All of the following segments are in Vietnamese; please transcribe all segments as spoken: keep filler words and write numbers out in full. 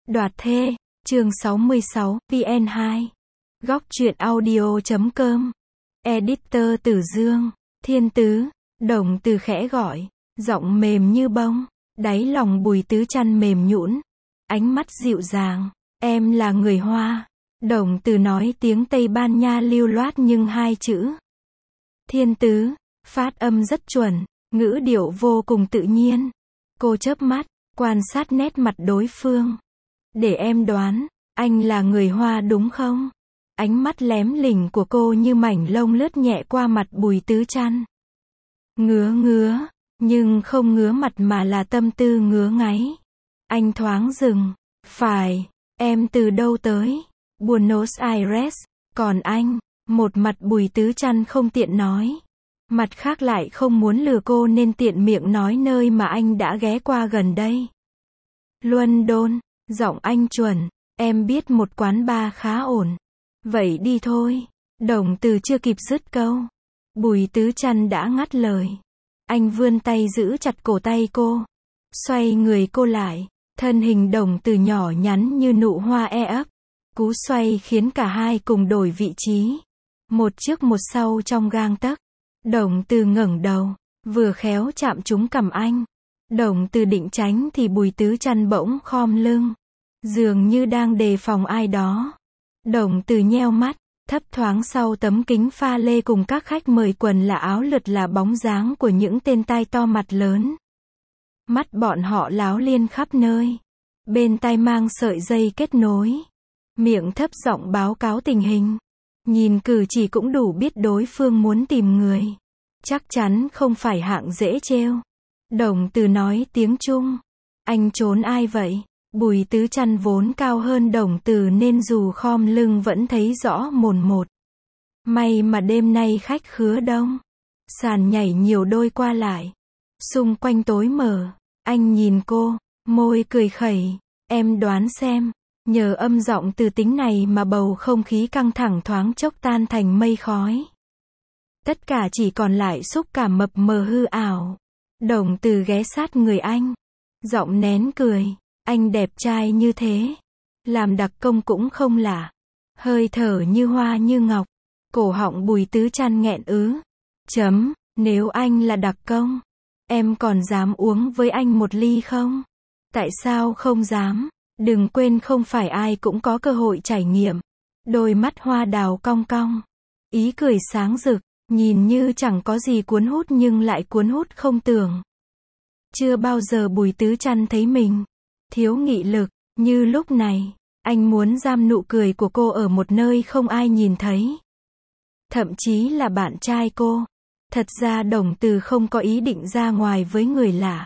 Đoạt thê, chương sáu mươi sáu, vn hai. Góc truyện audio chấm com. Editor Tử Dương, Thiên Tứ, Đồng Từ khẽ gọi, giọng mềm như bông, đáy lòng Bùi Tứ chăn mềm nhũn, ánh mắt dịu dàng, em là người Hoa. Đồng Từ nói tiếng Tây Ban Nha lưu loát nhưng hai chữ. Thiên Tứ, phát âm rất chuẩn, ngữ điệu vô cùng tự nhiên. Cô chớp mắt, quan sát nét mặt đối phương. Để em đoán, anh là người Hoa đúng không? Ánh mắt lém lỉnh của cô như mảnh lông lướt nhẹ qua mặt Bùi Tứ chăn. Ngứa ngứa, nhưng không ngứa mặt mà là tâm tư ngứa ngáy. Anh thoáng dừng. Phải, em từ đâu tới? Buenos Aires. Còn anh? Một mặt Bùi Tứ chăn không tiện nói. Mặt khác lại không muốn lừa cô nên tiện miệng nói nơi mà anh đã ghé qua gần đây. London. Giọng anh chuẩn, em biết một quán bar khá ổn. Vậy đi thôi. Đồng Từ chưa kịp dứt câu, Bùi Tứ chăn đã ngắt lời. Anh vươn tay giữ chặt cổ tay cô, xoay người cô lại, thân hình Đồng Từ nhỏ nhắn như nụ hoa e ấp. Cú xoay khiến cả hai cùng đổi vị trí, một trước một sau trong gang tấc. Đồng Từ ngẩng đầu, vừa khéo chạm trúng cằm anh. Đồng Từ định tránh thì Bùi Tứ chăn bỗng khom lưng, dường như đang đề phòng ai đó. Đồng Từ nheo mắt, thấp thoáng sau tấm kính pha lê cùng các khách mời quần là áo lượt là bóng dáng của những tên tai to mặt lớn. Mắt bọn họ láo liên khắp nơi, bên tai mang sợi dây kết nối, miệng thấp giọng báo cáo tình hình. Nhìn cử chỉ cũng đủ biết đối phương muốn tìm người, chắc chắn không phải hạng dễ trêu. Đồng Từ nói tiếng Trung. Anh trốn ai vậy? Bùi Tứ chăn vốn cao hơn Đồng Từ nên dù khom lưng vẫn thấy rõ mồn một. May mà đêm nay khách khứa đông, sàn nhảy nhiều đôi qua lại, xung quanh tối mờ. Anh nhìn cô, môi cười khẩy. Em đoán xem. Nhờ âm giọng từ tính này mà bầu không khí căng thẳng thoáng chốc tan thành mây khói. Tất cả chỉ còn lại xúc cảm mập mờ hư ảo. Đồng Từ ghé sát người anh, giọng nén cười. Anh đẹp trai như thế, làm đặc công cũng không lạ. Hơi thở như hoa như ngọc. Cổ họng Bùi Tứ chăn nghẹn ứ. Chấm, nếu anh là đặc công, em còn dám uống với anh một ly không? Tại sao không dám? Đừng quên không phải ai cũng có cơ hội trải nghiệm. Đôi mắt hoa đào cong cong, ý cười sáng rực, nhìn như chẳng có gì cuốn hút nhưng lại cuốn hút không tưởng. Chưa bao giờ Bùi Tứ chăn thấy mình thiếu nghị lực như lúc này. Anh muốn giam nụ cười của cô ở một nơi không ai nhìn thấy, thậm chí là bạn trai cô. Thật ra Đồng Từ không có ý định ra ngoài với người lạ.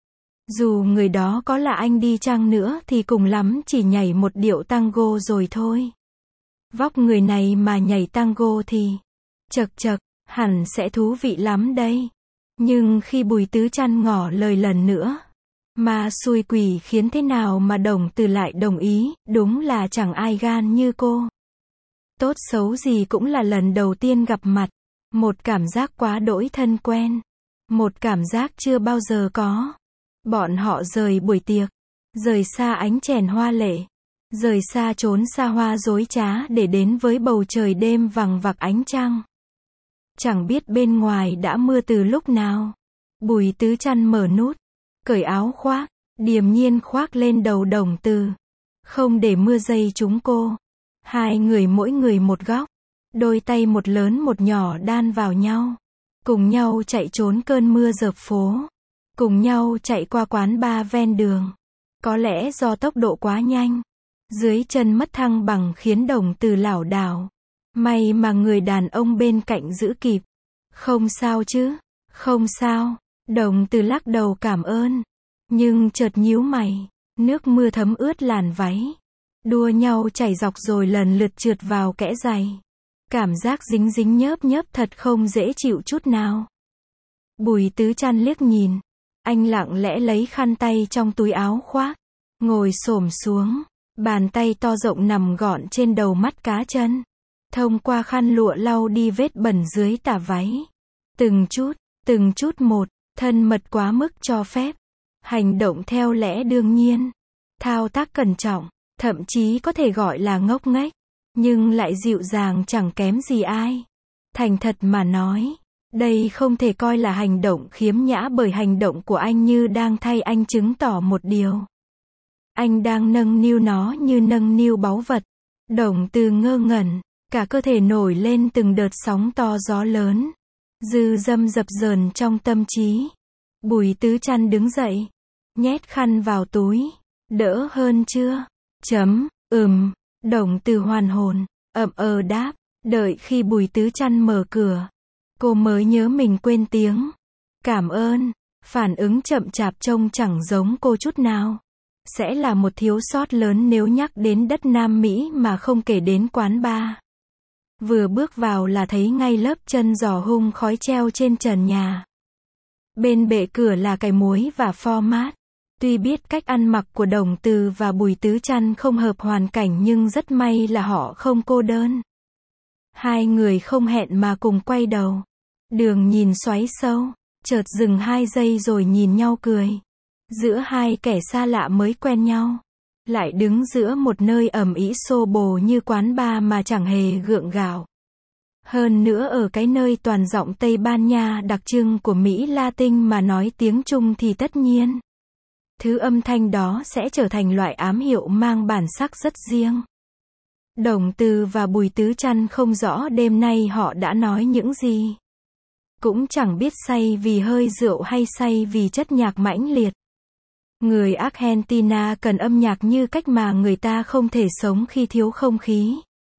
Dù người đó có là anh đi chăng nữa thì cùng lắm chỉ nhảy một điệu tango rồi thôi. Vóc người này mà nhảy tango thì chật chật, hẳn sẽ thú vị lắm đây. Nhưng khi Bùi Tứ chăn ngỏ lời lần nữa, ma xui quỷ khiến thế nào mà Đồng Từ lại đồng ý, đúng là chẳng ai gan như cô. Tốt xấu gì cũng là lần đầu tiên gặp mặt, một cảm giác quá đỗi thân quen, một cảm giác chưa bao giờ có. Bọn họ rời buổi tiệc, rời xa ánh chèn hoa lệ, rời xa chốn xa hoa dối trá để đến với bầu trời đêm vằng vặc ánh trăng. Chẳng biết bên ngoài đã mưa từ lúc nào. Bùi Tứ chăn mở nút, cởi áo khoác, điềm nhiên khoác lên đầu Đồng Từ, không để mưa dây trúng cô. Hai người mỗi người một góc, đôi tay một lớn một nhỏ đan vào nhau, cùng nhau chạy trốn cơn mưa dợp phố, cùng nhau chạy qua quán bar ven đường. Có lẽ do tốc độ quá nhanh, dưới chân mất thăng bằng khiến Đồng Từ lảo đảo. May mà người đàn ông bên cạnh giữ kịp. Không sao chứ? Không sao. Đồng Từ lắc đầu cảm ơn, nhưng chợt nhíu mày. Nước mưa thấm ướt làn váy, đua nhau chảy dọc rồi lần lượt trượt vào kẽ giày. Cảm giác dính dính nhớp nhớp thật không dễ chịu chút nào. Bùi Tứ chăn liếc nhìn, anh lặng lẽ lấy khăn tay trong túi áo khoác, ngồi xổm xuống, bàn tay to rộng nằm gọn trên đầu mắt cá chân, thông qua khăn lụa lau đi vết bẩn dưới tà váy. Từng chút, từng chút một, thân mật quá mức cho phép, hành động theo lẽ đương nhiên. thao tác cẩn trọng, thậm chí có thể gọi là ngốc nghếch, nhưng lại dịu dàng chẳng kém gì ai. Thành thật mà nói, đây không thể coi là hành động khiếm nhã bởi hành động của anh như đang thay anh chứng tỏ một điều. Anh đang nâng niu nó như nâng niu báu vật. Đồng Từ ngơ ngẩn, cả cơ thể nổi lên từng đợt sóng to gió lớn. Dư dâm dập dờn trong tâm trí. Bùi Tứ Trăn đứng dậy, nhét khăn vào túi. Đỡ hơn chưa? Chấm, ừm, Đồng Từ hoàn hồn, ậm ờ đáp, đợi khi Bùi Tứ Trăn mở cửa. Cô mới nhớ mình quên tiếng. Cảm ơn, phản ứng chậm chạp trông chẳng giống cô chút nào. Sẽ là một thiếu sót lớn nếu nhắc đến đất Nam Mỹ mà không kể đến quán bar. Vừa bước vào là thấy ngay lớp chân giò hun khói treo trên trần nhà. Bên bệ cửa là cày muối và format. Tuy biết cách ăn mặc của Đồng Từ và Bùi Tứ Trăn không hợp hoàn cảnh nhưng rất may là họ không cô đơn. Hai người không hẹn mà cùng quay đầu. Đường nhìn xoáy sâu, chợt dừng hai giây rồi nhìn nhau cười. Giữa hai kẻ xa lạ mới quen nhau, lại đứng giữa một nơi ầm ĩ xô bồ như quán bar mà chẳng hề gượng gạo. Hơn nữa ở cái nơi toàn giọng Tây Ban Nha đặc trưng của Mỹ Latin mà nói tiếng Trung thì tất nhiên, thứ âm thanh đó sẽ trở thành loại ám hiệu mang bản sắc rất riêng. Đồng Từ và Bùi Tứ Trăn không rõ đêm nay họ đã nói những gì. Cũng chẳng biết say vì hơi rượu hay say vì chất nhạc mãnh liệt. Người Argentina cần âm nhạc như cách mà người ta không thể sống khi thiếu không khí.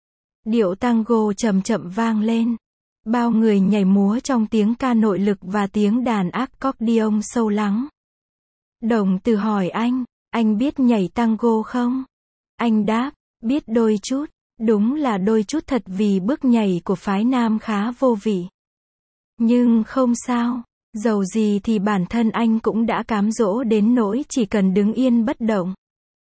Điệu tango chậm chậm vang lên. Bao người nhảy múa trong tiếng ca nội lực và tiếng đàn accordion sâu lắng. Đồng Từ hỏi anh, anh biết nhảy tango không? Anh đáp, biết đôi chút, đúng là đôi chút thật vì bước nhảy của phái nam khá vô vị. Nhưng không sao, dầu gì thì bản thân anh cũng đã cám dỗ đến nỗi chỉ cần đứng yên bất động.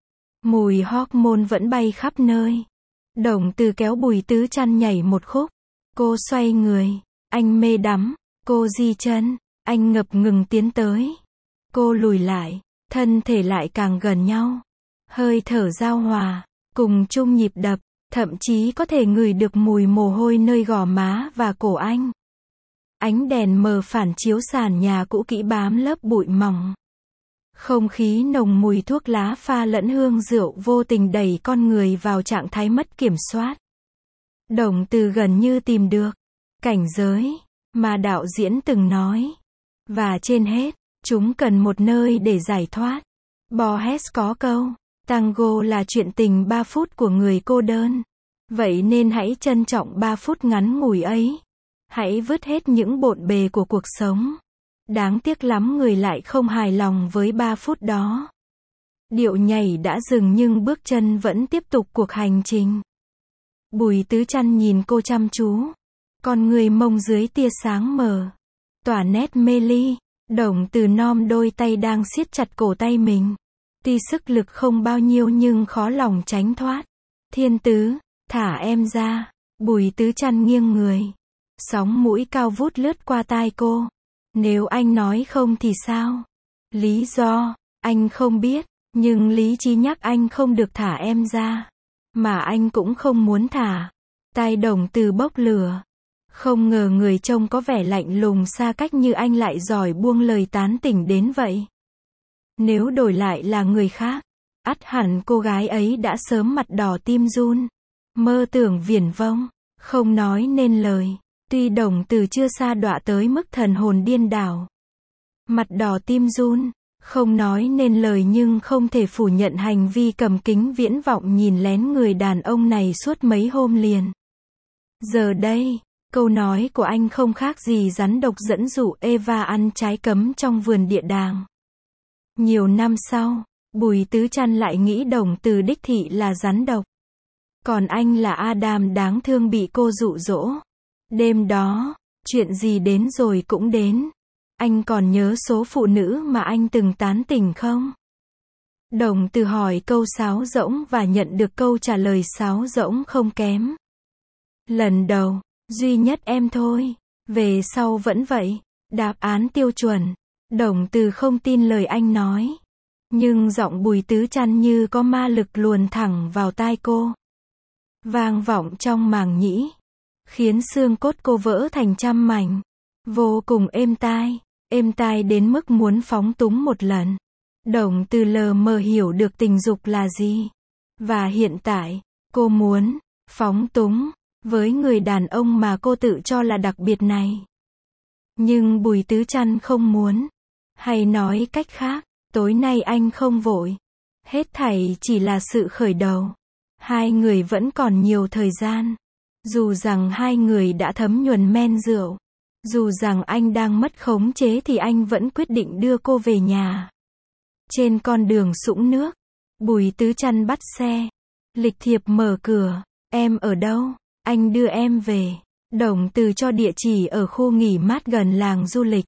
Mùi hormone vẫn bay khắp nơi. Đồng Từ kéo Bùi Tứ Trăn nhảy một khúc. Cô xoay người, anh mê đắm. Cô di chân, anh ngập ngừng tiến tới. Cô lùi lại, thân thể lại càng gần nhau. Hơi thở giao hòa, cùng chung nhịp đập, thậm chí có thể ngửi được mùi mồ hôi nơi gò má và cổ anh. Ánh đèn mờ phản chiếu sàn nhà cũ kỹ bám lớp bụi mỏng. Không khí nồng mùi thuốc lá pha lẫn hương rượu vô tình đẩy con người vào trạng thái mất kiểm soát. Đồng Từ gần như tìm được cảnh giới mà đạo diễn từng nói. Và trên hết, chúng cần một nơi để giải thoát. Borges có câu, tango là chuyện tình ba phút của người cô đơn. Vậy nên hãy trân trọng ba phút ngắn ngủi ấy. Hãy vứt hết những bộn bề của cuộc sống. Đáng tiếc lắm người lại không hài lòng với ba phút đó. Điệu nhảy đã dừng nhưng bước chân vẫn tiếp tục cuộc hành trình. Bùi Tứ Trăn nhìn cô chăm chú. Con người mông dưới tia sáng mờ. Tỏa nét mê ly. Đồng Từ nom đôi tay đang siết chặt cổ tay mình. Tuy sức lực không bao nhiêu nhưng khó lòng tránh thoát. Thiên Tứ, thả em ra. Bùi Tứ Trăn nghiêng người. Sóng mũi cao vút lướt qua tai cô. Nếu anh nói không thì sao? Lý do, anh không biết, nhưng lý trí nhắc anh không được thả em ra. Mà anh cũng không muốn thả. Tai Đồng Từ bốc lửa. Không ngờ người trông có vẻ lạnh lùng xa cách như anh lại giỏi buông lời tán tỉnh đến vậy. Nếu đổi lại là người khác, ắt hẳn cô gái ấy đã sớm mặt đỏ tim run. Mơ tưởng viển vông, không nói nên lời. Tuy Đồng Từ chưa sa đọa tới mức thần hồn điên đảo. Mặt đỏ tim run, không nói nên lời nhưng không thể phủ nhận hành vi cầm kính viễn vọng nhìn lén người đàn ông này suốt mấy hôm liền. Giờ đây, câu nói của anh không khác gì rắn độc dẫn dụ Eva ăn trái cấm trong vườn địa đàng. Nhiều năm sau, Bùi Tứ Trăn lại nghĩ Đồng Từ đích thị là rắn độc. Còn anh là Adam đáng thương bị cô dụ dỗ. Đêm đó, chuyện gì đến rồi cũng đến. Anh còn nhớ số phụ nữ mà anh từng tán tỉnh không? Đồng Từ hỏi câu sáo rỗng và nhận được câu trả lời sáo rỗng không kém. Lần đầu, duy nhất em thôi. Về sau vẫn vậy. Đáp án tiêu chuẩn. Đồng Từ không tin lời anh nói. Nhưng giọng Bùi Tứ Trăn như có ma lực luồn thẳng vào tai cô. Vang vọng trong màng nhĩ. Khiến xương cốt cô vỡ thành trăm mảnh. Vô cùng êm tai. Êm tai đến mức muốn phóng túng một lần. Đồng Từ lờ mờ hiểu được tình dục là gì. Và hiện tại, cô muốn phóng túng với người đàn ông mà cô tự cho là đặc biệt này. Nhưng Bùi Tứ Trăn không muốn. Hay nói cách khác, tối nay anh không vội. Hết thảy chỉ là sự khởi đầu. Hai người vẫn còn nhiều thời gian. Dù rằng hai người đã thấm nhuần men rượu. Dù rằng anh đang mất khống chế thì anh vẫn quyết định đưa cô về nhà. Trên con đường sũng nước, Bùi Tứ Trăn bắt xe. Lịch thiệp mở cửa. Em ở đâu? Anh đưa em về. Đồng Từ cho địa chỉ ở khu nghỉ mát gần làng du lịch.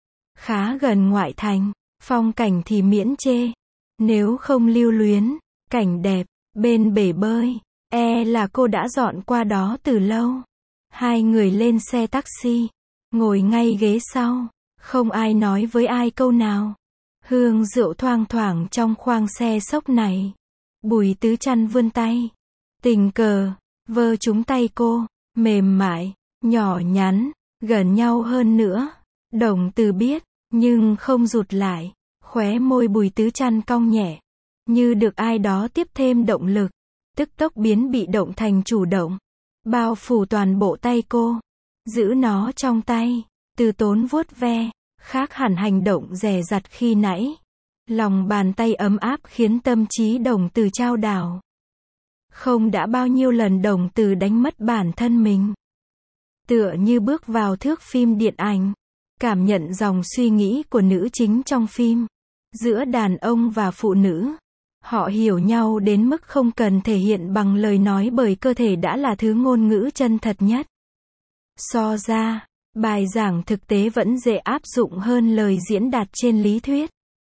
Khá gần ngoại thành. Phong cảnh thì miễn chê. Nếu không lưu luyến, cảnh đẹp, bên bể bơi, e là cô đã dọn qua đó từ lâu. Hai người lên xe taxi. Ngồi ngay ghế sau. Không ai nói với ai câu nào. Hương rượu thoang thoảng trong khoang xe xốc này. Bùi Tứ Trăn vươn tay. Tình cờ, vơ trúng tay cô. Mềm mại, nhỏ nhắn, gần nhau hơn nữa. Đồng Từ biết, nhưng không rụt lại. Khóe môi Bùi Tứ Trăn cong nhẹ. Như được ai đó tiếp thêm động lực. Tức tốc biến bị động thành chủ động. Bao phủ toàn bộ tay cô. Giữ nó trong tay. Từ tốn vuốt ve. Khác hẳn hành động dè dặt khi nãy. Lòng bàn tay ấm áp khiến tâm trí Đồng Từ chao đảo. Không đã bao nhiêu lần Đồng Từ đánh mất bản thân mình. Tựa như bước vào thước phim điện ảnh. Cảm nhận dòng suy nghĩ của nữ chính trong phim. Giữa đàn ông và phụ nữ. Họ hiểu nhau đến mức không cần thể hiện bằng lời nói bởi cơ thể đã là thứ ngôn ngữ chân thật nhất. So ra, bài giảng thực tế vẫn dễ áp dụng hơn lời diễn đạt trên lý thuyết.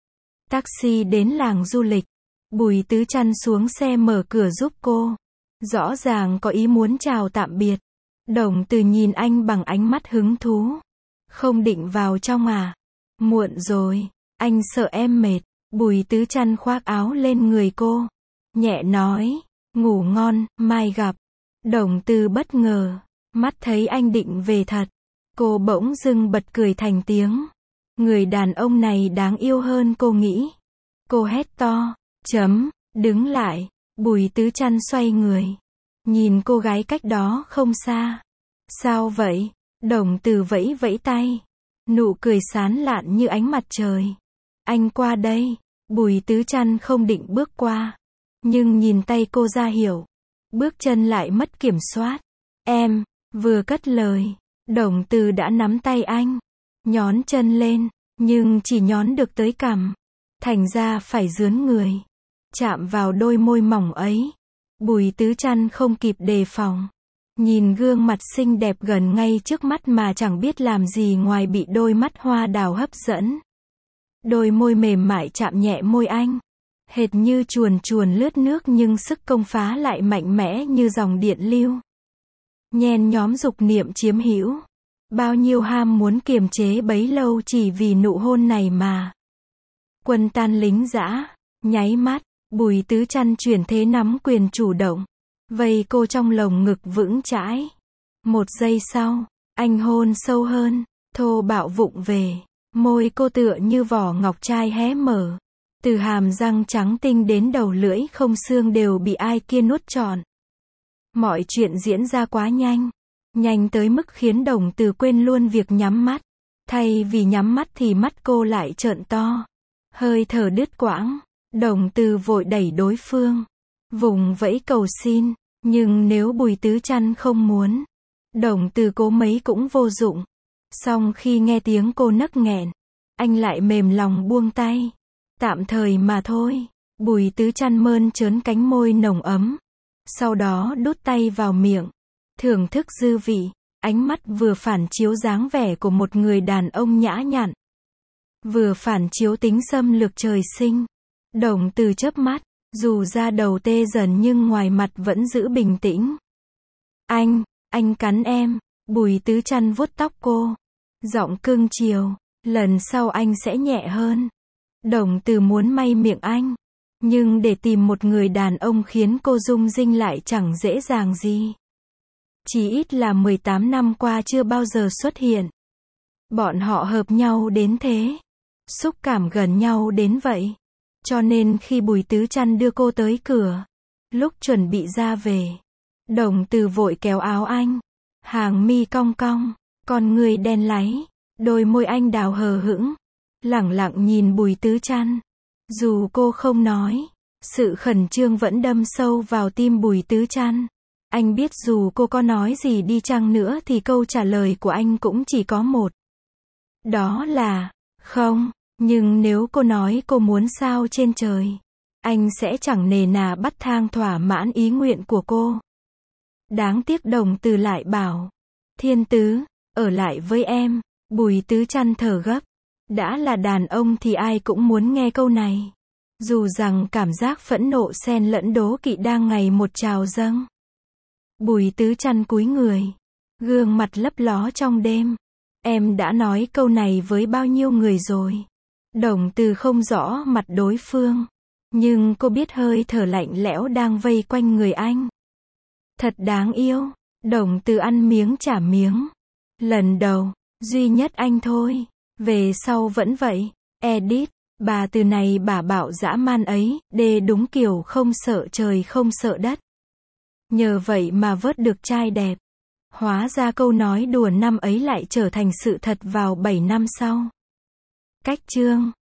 Taxi đến làng du lịch. Bùi Tứ Trăn xuống xe mở cửa giúp cô. Rõ ràng có ý muốn chào tạm biệt. Đồng Từ nhìn anh bằng ánh mắt hứng thú. Không định vào trong à? Muộn rồi, anh sợ em mệt. Bùi Tứ Trăn khoác áo lên người cô. Nhẹ nói, ngủ ngon, mai gặp. Đồng Từ bất ngờ. Mắt thấy anh định về thật. Cô bỗng dưng bật cười thành tiếng. Người đàn ông này đáng yêu hơn cô nghĩ. Cô hét to. Chấm, đứng lại. Bùi Tứ Trăn xoay người. Nhìn cô gái cách đó không xa. Sao vậy? Đồng Từ vẫy vẫy tay. Nụ cười sán lạn như ánh mặt trời. Anh qua đây. Bùi Tứ Trăn không định bước qua. Nhưng nhìn tay cô ra hiểu. Bước chân lại mất kiểm soát. Em, vừa cất lời. Đồng Từ đã nắm tay anh. Nhón chân lên. Nhưng chỉ nhón được tới cằm. Thành ra phải dướn người. Chạm vào đôi môi mỏng ấy. Bùi Tứ Trăn không kịp đề phòng. Nhìn gương mặt xinh đẹp gần ngay trước mắt mà chẳng biết làm gì ngoài bị đôi mắt hoa đào hấp dẫn. Đôi môi mềm mại chạm nhẹ môi anh. Hệt như chuồn chuồn lướt nước nhưng sức công phá lại mạnh mẽ như dòng điện lưu. Nhen nhóm dục niệm chiếm hữu. Bao nhiêu ham muốn kiềm chế bấy lâu chỉ vì nụ hôn này mà. Quân tan lính dã. Nháy mắt, Bùi Tứ Trăn chuyển thế nắm quyền chủ động. Vây cô trong lồng ngực vững chãi. Một giây sau, anh hôn sâu hơn. Thô bạo vụng về. Môi cô tựa như vỏ ngọc trai hé mở. Từ hàm răng trắng tinh đến đầu lưỡi không xương đều bị ai kia nuốt trọn. Mọi chuyện diễn ra quá nhanh. Nhanh tới mức khiến Đồng Từ quên luôn việc nhắm mắt. Thay vì nhắm mắt thì mắt cô lại trợn to. Hơi thở đứt quãng. Đồng Từ vội đẩy đối phương. Vùng vẫy cầu xin. Nhưng nếu Bùi Tứ Trăn không muốn. Đồng Từ cố mấy cũng vô dụng. Song khi nghe tiếng cô nấc nghẹn. Anh lại mềm lòng buông tay. Tạm thời mà thôi. Bùi Tứ Trăn mơn trớn cánh môi nồng ấm. Sau đó đút tay vào miệng. Thưởng thức dư vị. Ánh mắt vừa phản chiếu dáng vẻ của một người đàn ông nhã nhặn. Vừa phản chiếu tính xâm lược trời sinh. Đồng Từ chớp mắt. Dù da đầu tê dần nhưng ngoài mặt vẫn giữ bình tĩnh. Anh, anh cắn em. Bùi Tứ Trăn vuốt tóc cô. Giọng cưng chiều. Lần sau anh sẽ nhẹ hơn. Đồng Từ muốn may miệng anh. Nhưng để tìm một người đàn ông khiến cô rung rinh lại chẳng dễ dàng gì. Chỉ ít là mười tám năm qua chưa bao giờ xuất hiện. Bọn họ hợp nhau đến thế. Xúc cảm gần nhau đến vậy. Cho nên khi Bùi Tứ Trăn đưa cô tới cửa, lúc chuẩn bị ra về, Đồng Từ vội kéo áo anh. Hàng mi cong cong, con người đen láy, đôi môi anh đào hờ hững, lẳng lặng nhìn Bùi Tứ Trăn. Dù cô không nói, sự khẩn trương vẫn đâm sâu vào tim Bùi Tứ Trăn. Anh biết dù cô có nói gì đi chăng nữa thì câu trả lời của anh cũng chỉ có một. Đó là, không, nhưng nếu cô nói cô muốn sao trên trời, anh sẽ chẳng nề nà bắt thang thỏa mãn ý nguyện của cô. Đáng tiếc Đồng Từ lại bảo, Thiên Tứ, ở lại với em. Bùi Tứ Trăn thở gấp. Đã là đàn ông thì ai cũng muốn nghe câu này. Dù rằng cảm giác phẫn nộ xen lẫn đố kỵ đang ngày một trào dâng. Bùi Tứ Trăn cúi người, gương mặt lấp ló trong đêm. Em đã nói câu này với bao nhiêu người rồi. Đồng Từ không rõ mặt đối phương, nhưng cô biết hơi thở lạnh lẽo đang vây quanh người anh. Thật đáng yêu. Đồng Từ ăn miếng trả miếng. Lần đầu, duy nhất anh thôi. Về sau vẫn vậy. Edit. Bà từ này bà bạo dã man ấy, đê đúng kiểu không sợ trời không sợ đất. Nhờ vậy mà vớt được trai đẹp. Hóa ra câu nói đùa năm ấy lại trở thành sự thật vào bảy năm sau. Cách chương